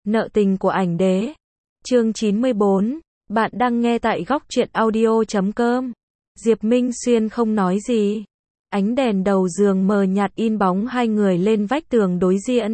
Nợ tình của ảnh đế. Chương 94. Bạn đang nghe tại góc truyện audio.com. Diệp Minh Xuyên không nói gì. Ánh đèn đầu giường mờ nhạt in bóng hai người lên vách tường đối diện.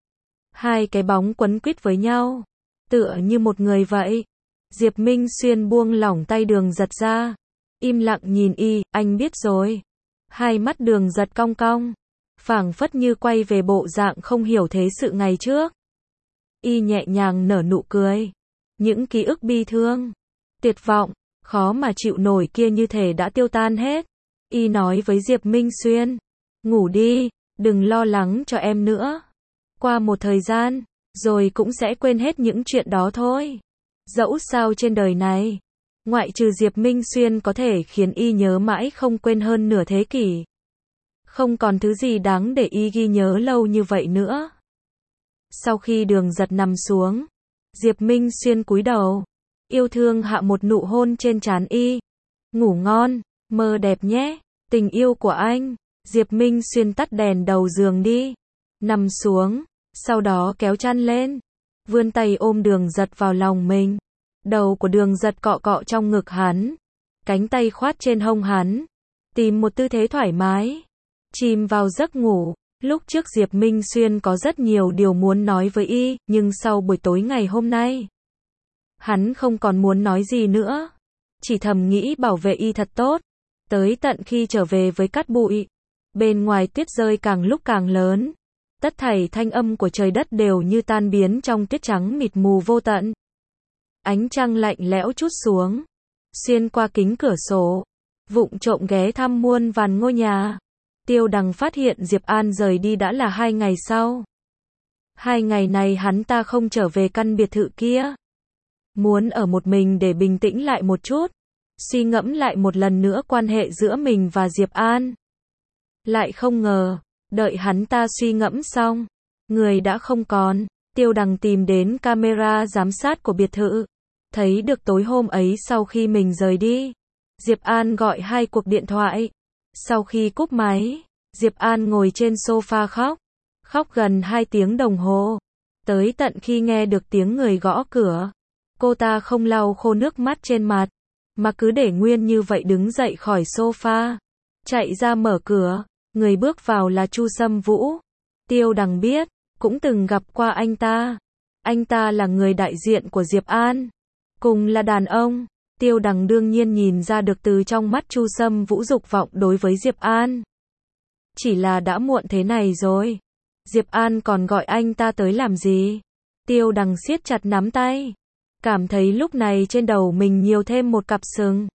Hai cái bóng quấn quýt với nhau, tựa như một người vậy. Diệp Minh Xuyên buông lỏng tay Đường Giật ra, im lặng nhìn y, anh biết rồi. Hai mắt Đường Giật cong cong, phảng phất như quay về bộ dạng không hiểu thế sự ngày trước. Y nhẹ nhàng nở nụ cười. Những ký ức bi thương, tuyệt vọng, khó mà chịu nổi kia như thể đã tiêu tan hết. Y nói với Diệp Minh Xuyên, ngủ đi, đừng lo lắng cho em nữa. Qua một thời gian, rồi cũng sẽ quên hết những chuyện đó thôi. Dẫu sao trên đời này, ngoại trừ Diệp Minh Xuyên có thể khiến y nhớ mãi không quên hơn nửa thế kỷ. Không còn thứ gì đáng để y ghi nhớ lâu như vậy nữa. Sau khi Đường Giật nằm xuống, Diệp Minh Xuyên cúi đầu, yêu thương hạ một nụ hôn trên trán y. Ngủ ngon, mơ đẹp nhé, tình yêu của anh. Diệp Minh Xuyên tắt đèn đầu giường đi, nằm xuống, sau đó kéo chăn lên, vươn tay ôm Đường Giật vào lòng mình. Đầu của Đường Giật cọ cọ trong ngực hắn, cánh tay khoát trên hông hắn, tìm một tư thế thoải mái, chìm vào giấc ngủ. Lúc trước Diệp Minh Xuyên có rất nhiều điều muốn nói với y, nhưng sau buổi tối ngày hôm nay, hắn không còn muốn nói gì nữa, chỉ thầm nghĩ bảo vệ y thật tốt. Tới tận khi trở về với cát bụi, bên ngoài tuyết rơi càng lúc càng lớn, tất thảy thanh âm của trời đất đều như tan biến trong tuyết trắng mịt mù vô tận. Ánh trăng lạnh lẽo trút xuống, xuyên qua kính cửa sổ, vụng trộm ghé thăm muôn vàn ngôi nhà. Tiêu Đằng phát hiện Diệp An rời đi đã là 2 ngày sau. 2 ngày này hắn ta không trở về căn biệt thự kia. Muốn ở một mình để bình tĩnh lại một chút, suy ngẫm lại một lần nữa quan hệ giữa mình và Diệp An. Lại không ngờ, đợi hắn ta suy ngẫm xong, người đã không còn. Tiêu Đằng tìm đến camera giám sát của biệt thự, thấy được tối hôm ấy sau khi mình rời đi, Diệp An gọi 2 cuộc điện thoại. Sau khi cúp máy, Diệp An ngồi trên sofa khóc, khóc gần 2 tiếng đồng hồ, tới tận khi nghe được tiếng người gõ cửa. Cô ta không lau khô nước mắt trên mặt, mà cứ để nguyên như vậy đứng dậy khỏi sofa, chạy ra mở cửa. Người bước vào là Chu Sâm Vũ. Tiêu Đằng biết, cũng từng gặp qua anh ta. Anh ta là người đại diện của Diệp An, cùng là đàn ông. Tiêu Đằng đương nhiên nhìn ra được từ trong mắt Chu Sâm Vũ dục vọng đối với Diệp An. Chỉ là đã muộn thế này rồi, Diệp An còn gọi anh ta tới làm gì? Tiêu Đằng siết chặt nắm tay, cảm thấy lúc này trên đầu mình nhiều thêm một cặp sừng.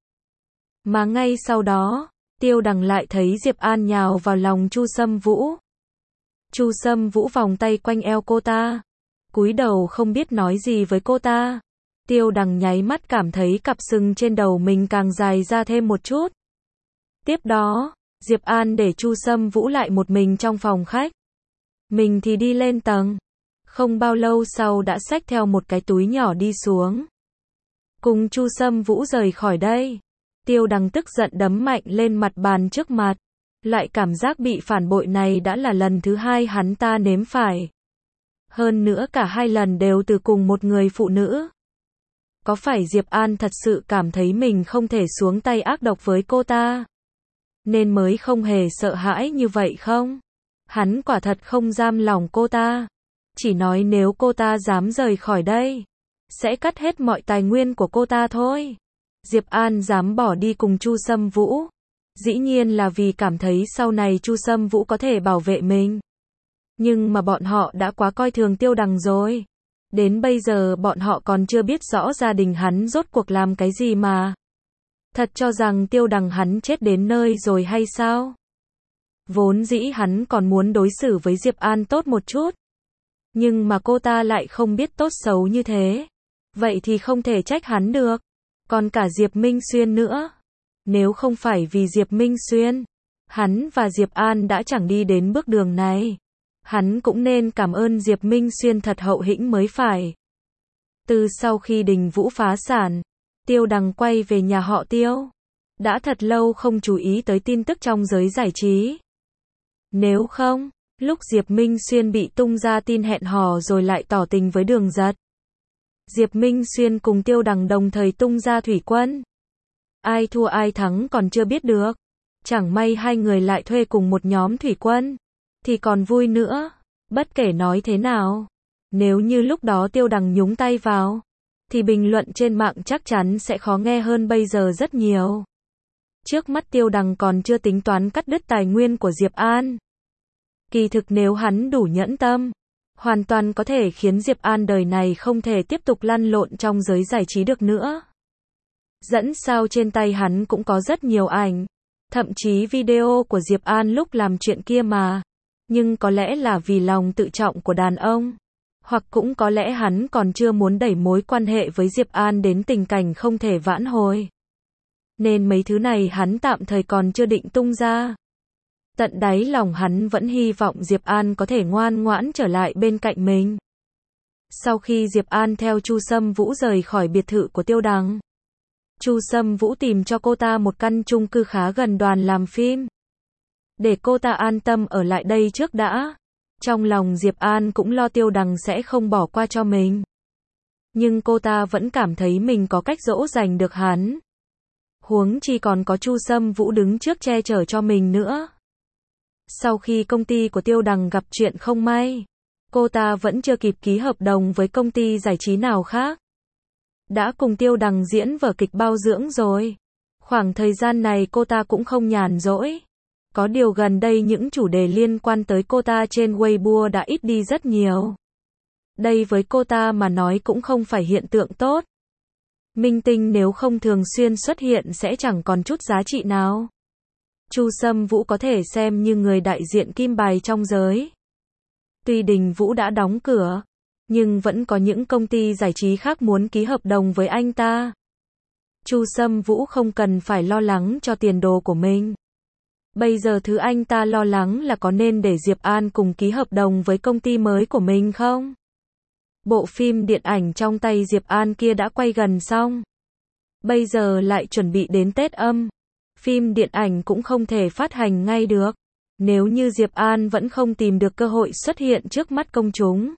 Mà ngay sau đó, Tiêu Đằng lại thấy Diệp An nhào vào lòng Chu Sâm Vũ. Chu Sâm Vũ vòng tay quanh eo cô ta, cúi đầu không biết nói gì với cô ta. Tiêu Đằng nháy mắt cảm thấy cặp sừng trên đầu mình càng dài ra thêm một chút. Tiếp đó, Diệp An để Chu Sâm Vũ lại một mình trong phòng khách. Mình thì đi lên tầng. Không bao lâu sau đã xách theo một cái túi nhỏ đi xuống, cùng Chu Sâm Vũ rời khỏi đây. Tiêu Đằng tức giận đấm mạnh lên mặt bàn trước mặt. Loại cảm giác bị phản bội này đã là lần thứ 2 hắn ta nếm phải. Hơn nữa cả 2 lần đều từ cùng một người phụ nữ. Có phải Diệp An thật sự cảm thấy mình không thể xuống tay ác độc với cô ta, nên mới không hề sợ hãi như vậy không? Hắn quả thật không giam lòng cô ta, chỉ nói nếu cô ta dám rời khỏi đây, sẽ cắt hết mọi tài nguyên của cô ta thôi. Diệp An dám bỏ đi cùng Chu Sâm Vũ, dĩ nhiên là vì cảm thấy sau này Chu Sâm Vũ có thể bảo vệ mình. Nhưng mà bọn họ đã quá coi thường Tiêu Đằng rồi. Đến bây giờ bọn họ còn chưa biết rõ gia đình hắn rốt cuộc làm cái gì mà. Thật cho rằng Tiêu Đằng hắn chết đến nơi rồi hay sao? Vốn dĩ hắn còn muốn đối xử với Diệp An tốt một chút, nhưng mà cô ta lại không biết tốt xấu như thế. Vậy thì không thể trách hắn được. Còn cả Diệp Minh Xuyên nữa. Nếu không phải vì Diệp Minh Xuyên, hắn và Diệp An đã chẳng đi đến bước đường này. Hắn cũng nên cảm ơn Diệp Minh Xuyên thật hậu hĩnh mới phải. Từ sau khi Đình Vũ phá sản, Tiêu Đằng quay về nhà họ Tiêu. Đã thật lâu không chú ý tới tin tức trong giới giải trí. Nếu không, Lúc Diệp Minh Xuyên bị tung ra tin hẹn hò rồi lại tỏ tình với Đường Giật. Diệp Minh Xuyên cùng Tiêu Đằng đồng thời tung ra thủy quân. Ai thua ai thắng còn chưa biết được. Chẳng may hai người lại thuê cùng một nhóm thủy quân, thì còn vui nữa. Bất kể nói thế nào, nếu như lúc đó Tiêu Đằng nhúng tay vào, thì bình luận trên mạng chắc chắn sẽ khó nghe hơn bây giờ rất nhiều. Trước mắt Tiêu Đằng còn chưa tính toán cắt đứt tài nguyên của Diệp An. Kỳ thực nếu hắn đủ nhẫn tâm, hoàn toàn có thể khiến Diệp An đời này không thể tiếp tục lăn lộn trong giới giải trí được nữa. Dẫn sao trên tay hắn cũng có rất nhiều ảnh, thậm chí video của Diệp An lúc làm chuyện kia mà. Nhưng có lẽ là vì lòng tự trọng của đàn ông, hoặc cũng có lẽ hắn còn chưa muốn đẩy mối quan hệ với Diệp An đến tình cảnh không thể vãn hồi. Nên mấy thứ này hắn tạm thời còn chưa định tung ra. Tận đáy lòng hắn vẫn hy vọng Diệp An có thể ngoan ngoãn trở lại bên cạnh mình. Sau khi Diệp An theo Chu Sâm Vũ rời khỏi biệt thự của Tiêu Đằng, Chu Sâm Vũ tìm cho cô ta một căn chung cư khá gần đoàn làm phim, để cô ta an tâm ở lại đây trước đã. Trong lòng Diệp An cũng lo Tiêu Đằng sẽ không bỏ qua cho mình. Nhưng cô ta vẫn cảm thấy mình có cách dỗ dành được hắn. Huống chi còn có Chu Sâm Vũ đứng trước che chở cho mình nữa. Sau khi công ty của Tiêu Đằng gặp chuyện không may, cô ta vẫn chưa kịp ký hợp đồng với công ty giải trí nào khác. Đã cùng Tiêu Đằng diễn vở kịch bao dưỡng rồi. Khoảng thời gian này cô ta cũng không nhàn rỗi. Có điều gần đây những chủ đề liên quan tới cô ta trên Weibo đã ít đi rất nhiều. Đây với cô ta mà nói cũng không phải hiện tượng tốt. Minh tinh nếu không thường xuyên xuất hiện sẽ chẳng còn chút giá trị nào. Chu Sâm Vũ có thể xem như người đại diện kim bài trong giới. Tuy Đình Vũ đã đóng cửa, nhưng vẫn có những công ty giải trí khác muốn ký hợp đồng với anh ta. Chu Sâm Vũ không cần phải lo lắng cho tiền đồ của mình. Bây giờ thứ anh ta lo lắng là có nên để Diệp An cùng ký hợp đồng với công ty mới của mình không? Bộ phim điện ảnh trong tay Diệp An kia đã quay gần xong. Bây giờ lại chuẩn bị đến Tết âm. Phim điện ảnh cũng không thể phát hành ngay được. Nếu như Diệp An vẫn không tìm được cơ hội xuất hiện trước mắt công chúng,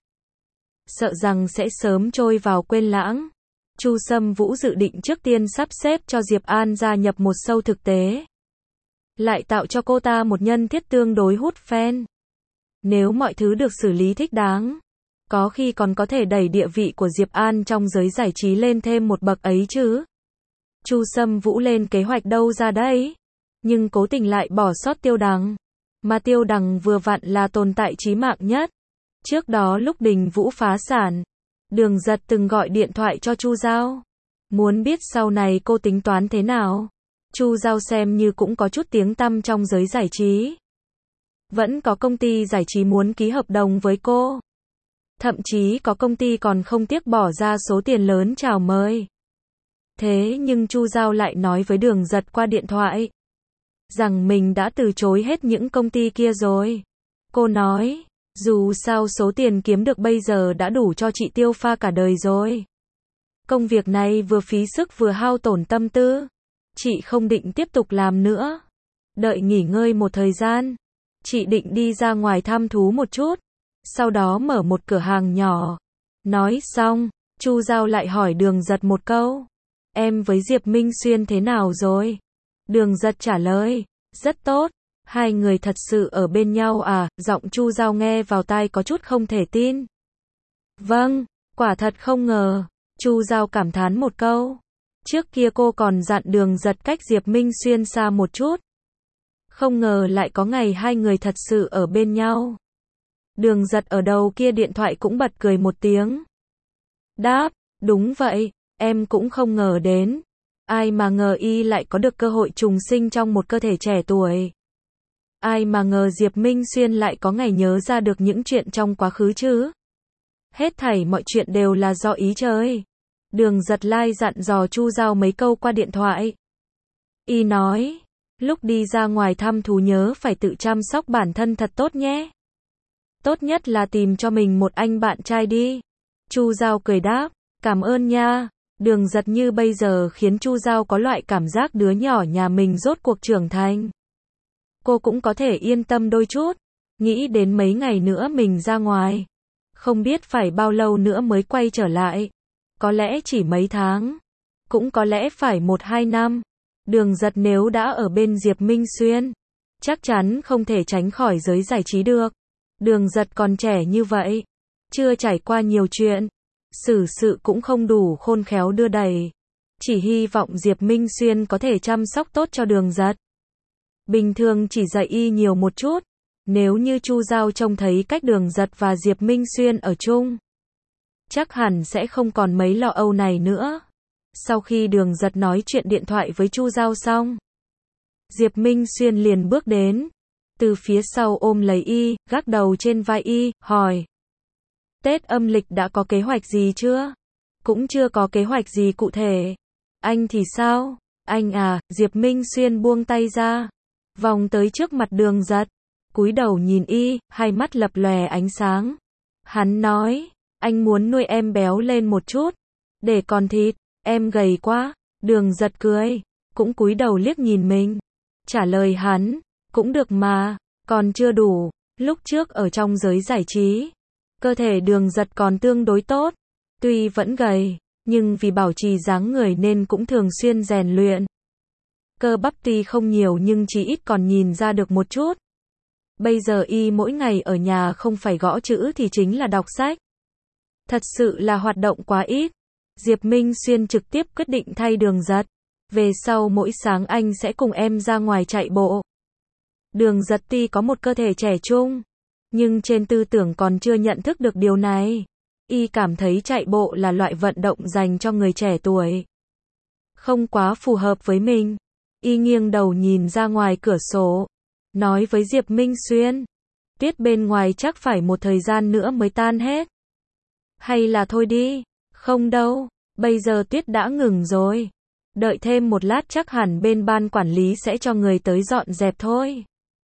sợ rằng sẽ sớm trôi vào quên lãng. Chu Sâm Vũ dự định trước tiên sắp xếp cho Diệp An gia nhập một show thực tế, lại tạo cho cô ta một nhân thiết tương đối hút fan. Nếu mọi thứ được xử lý thích đáng, có khi còn có thể đẩy địa vị của Diệp An trong giới giải trí lên thêm một bậc ấy chứ. Chu Sâm Vũ lên kế hoạch đâu ra đấy, nhưng cố tình lại bỏ sót Tiêu Đằng. Mà Tiêu Đằng vừa vặn là tồn tại chí mạng nhất. Trước đó lúc Đình Vũ phá sản, Đường Giật từng gọi điện thoại cho Chu Giao, muốn biết sau này cô tính toán thế nào. Chu Giao xem như cũng có chút tiếng tăm trong giới giải trí. Vẫn có công ty giải trí muốn ký hợp đồng với cô. Thậm chí có công ty còn không tiếc bỏ ra số tiền lớn chào mời. Thế nhưng Chu Giao lại nói với Đường Giật qua điện thoại rằng mình đã từ chối hết những công ty kia rồi. Cô nói, dù sao số tiền kiếm được bây giờ đã đủ cho chị tiêu pha cả đời rồi. Công việc này vừa phí sức vừa hao tổn tâm tư. Chị không định tiếp tục làm nữa. Đợi nghỉ ngơi một thời gian, chị định đi ra ngoài thăm thú một chút, sau đó mở một cửa hàng nhỏ. Nói xong, Chu Giao lại hỏi Đường Giật một câu. Em với Diệp Minh Xuyên thế nào rồi? Đường Giật trả lời, rất tốt. Hai người thật sự ở bên nhau à? Giọng Chu Giao nghe vào tai có chút không thể tin. Vâng, quả thật không ngờ. Chu Giao cảm thán một câu. Trước kia cô còn dặn Đường Giật cách Diệp Minh Xuyên xa một chút. Không ngờ lại có ngày hai người thật sự ở bên nhau. Đường Giật ở đầu kia điện thoại cũng bật cười một tiếng. Đáp, đúng vậy, em cũng không ngờ đến. Ai mà ngờ y lại có được cơ hội trùng sinh trong một cơ thể trẻ tuổi. Ai mà ngờ Diệp Minh Xuyên lại có ngày nhớ ra được những chuyện trong quá khứ chứ. Hết thảy mọi chuyện đều là do ý trời. Đường Giật lai dặn dò Chu Giao mấy câu qua điện thoại. Y nói, lúc đi ra ngoài thăm thú nhớ phải tự chăm sóc bản thân thật tốt nhé. Tốt nhất là tìm cho mình một anh bạn trai đi. Chu Giao cười đáp, cảm ơn nha. Đường Giật như bây giờ khiến Chu Giao có loại cảm giác đứa nhỏ nhà mình rốt cuộc trưởng thành. Cô cũng có thể yên tâm đôi chút. Nghĩ đến mấy ngày nữa mình ra ngoài. Không biết phải bao lâu nữa mới quay trở lại. Có lẽ chỉ mấy tháng. Cũng có lẽ phải 1-2 năm. Đường Giật nếu đã ở bên Diệp Minh Xuyên, chắc chắn không thể tránh khỏi giới giải trí được. Đường Giật còn trẻ như vậy, chưa trải qua nhiều chuyện, xử sự cũng không đủ khôn khéo đưa đẩy. Chỉ hy vọng Diệp Minh Xuyên có thể chăm sóc tốt cho Đường Giật. Bình thường chỉ dạy y nhiều một chút. Nếu như Chu Giao trông thấy cách Đường Giật và Diệp Minh Xuyên ở chung, chắc hẳn sẽ không còn mấy lo âu này nữa. Sau khi Đường Giật nói chuyện điện thoại với Chu Giao xong, Diệp Minh Xuyên liền bước đến, từ phía sau ôm lấy y, gác đầu trên vai y, hỏi: Tết âm lịch đã có kế hoạch gì chưa? Cũng chưa có kế hoạch gì cụ thể. Anh thì sao? Anh à, Diệp Minh Xuyên buông tay ra, vòng tới trước mặt Đường Giật, cúi đầu nhìn y, hai mắt lập lòe ánh sáng. Hắn nói: Anh muốn nuôi em béo lên một chút, để còn thịt, em gầy quá. Đường Giật cười, cũng cúi đầu liếc nhìn mình. Trả lời hắn: Cũng được mà, còn chưa đủ. Lúc trước ở trong giới giải trí, cơ thể Đường Giật còn tương đối tốt. Tuy vẫn gầy, nhưng vì bảo trì dáng người nên cũng thường xuyên rèn luyện. Cơ bắp tuy không nhiều nhưng chí ít còn nhìn ra được một chút. Bây giờ y mỗi ngày ở nhà không phải gõ chữ thì chính là đọc sách. Thật sự là hoạt động quá ít. Diệp Minh Xuyên trực tiếp quyết định thay Đường Giật. Về sau mỗi sáng anh sẽ cùng em ra ngoài chạy bộ. Đường Giật tuy có một cơ thể trẻ trung, nhưng trên tư tưởng còn chưa nhận thức được điều này. Y cảm thấy chạy bộ là loại vận động dành cho người trẻ tuổi, không quá phù hợp với mình. Y nghiêng đầu nhìn ra ngoài cửa sổ, nói với Diệp Minh Xuyên: Tuyết bên ngoài chắc phải một thời gian nữa mới tan hết. Hay là thôi đi? Không đâu, bây giờ tuyết đã ngừng rồi. Đợi thêm một lát chắc hẳn bên ban quản lý sẽ cho người tới dọn dẹp thôi.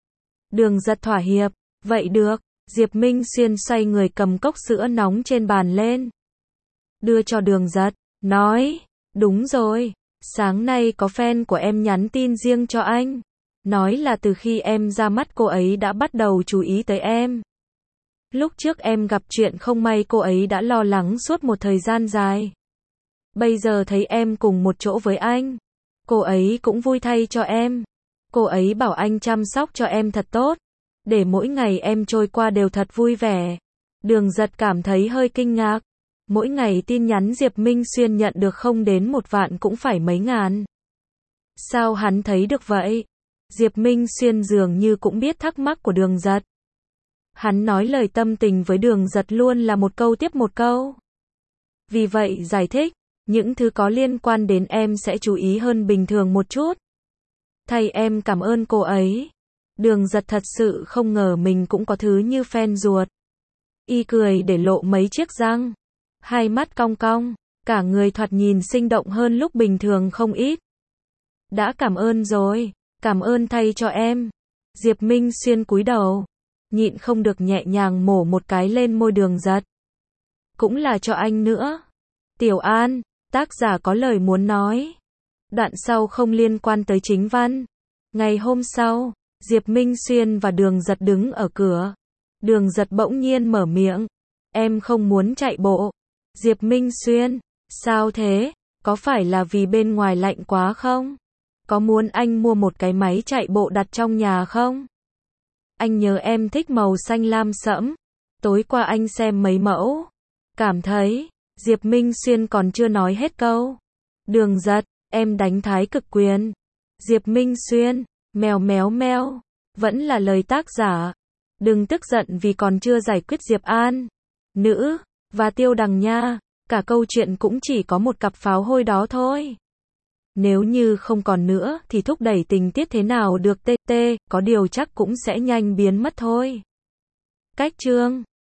Đường Giật thỏa hiệp: Vậy được. Diệp Minh Xuyên xoay người cầm cốc sữa nóng trên bàn lên, đưa cho Đường Giật, nói: Đúng rồi, sáng nay có fan của em nhắn tin riêng cho anh. Nói là từ khi em ra mắt cô ấy đã bắt đầu chú ý tới em. Lúc trước em gặp chuyện không may cô ấy đã lo lắng suốt một thời gian dài. Bây giờ thấy em cùng một chỗ với anh, cô ấy cũng vui thay cho em. Cô ấy bảo anh chăm sóc cho em thật tốt, để mỗi ngày em trôi qua đều thật vui vẻ. Đường Giật cảm thấy hơi kinh ngạc. Mỗi ngày tin nhắn Diệp Minh Xuyên nhận được không đến 1 vạn cũng phải mấy ngàn. Sao hắn thấy được vậy? Diệp Minh Xuyên dường như cũng biết thắc mắc của Đường Giật. Hắn nói lời tâm tình với Đường Giật luôn là một câu tiếp một câu. Vì vậy giải thích, những thứ có liên quan đến em sẽ chú ý hơn bình thường một chút. Thay em cảm ơn cô ấy. Đường Giật thật sự không ngờ mình cũng có thứ như fan ruột. Y cười để lộ mấy chiếc răng, hai mắt cong cong, cả người thoạt nhìn sinh động hơn lúc bình thường không ít. Đã cảm ơn rồi, cảm ơn thay cho em. Diệp Minh Xuyên cúi đầu, nhịn không được nhẹ nhàng mổ một cái lên môi Đường Giật. Cũng là cho anh nữa. Tiểu An, tác giả có lời muốn nói. Đoạn sau không liên quan tới chính văn. Ngày hôm sau, Diệp Minh Xuyên và Đường Giật đứng ở cửa. Đường Giật bỗng nhiên mở miệng: Em không muốn chạy bộ. Diệp Minh Xuyên: Sao thế? Có phải là vì bên ngoài lạnh quá không? Có muốn anh mua một cái máy chạy bộ đặt trong nhà không? Anh nhớ em thích màu xanh lam sẫm. Tối qua anh xem mấy mẫu, cảm thấy... Diệp Minh Xuyên còn chưa nói hết câu. Đường Giật: Em đánh thái cực quyền. Diệp Minh Xuyên: Mèo méo meo. Vẫn là lời tác giả. Đừng tức giận vì còn chưa giải quyết Diệp An, Nữ, và Tiêu Đằng nha. Cả câu chuyện cũng chỉ có một cặp pháo hôi đó thôi. Nếu như không còn nữa thì thúc đẩy tình tiết thế nào được, có điều chắc cũng sẽ nhanh biến mất thôi. Cách chương